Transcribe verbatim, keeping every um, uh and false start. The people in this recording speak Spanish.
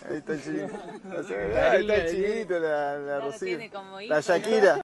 Ahí está el chinito. Ahí está el chinito, la, la Ya lo Rocío. tiene como hijo. La Shakira.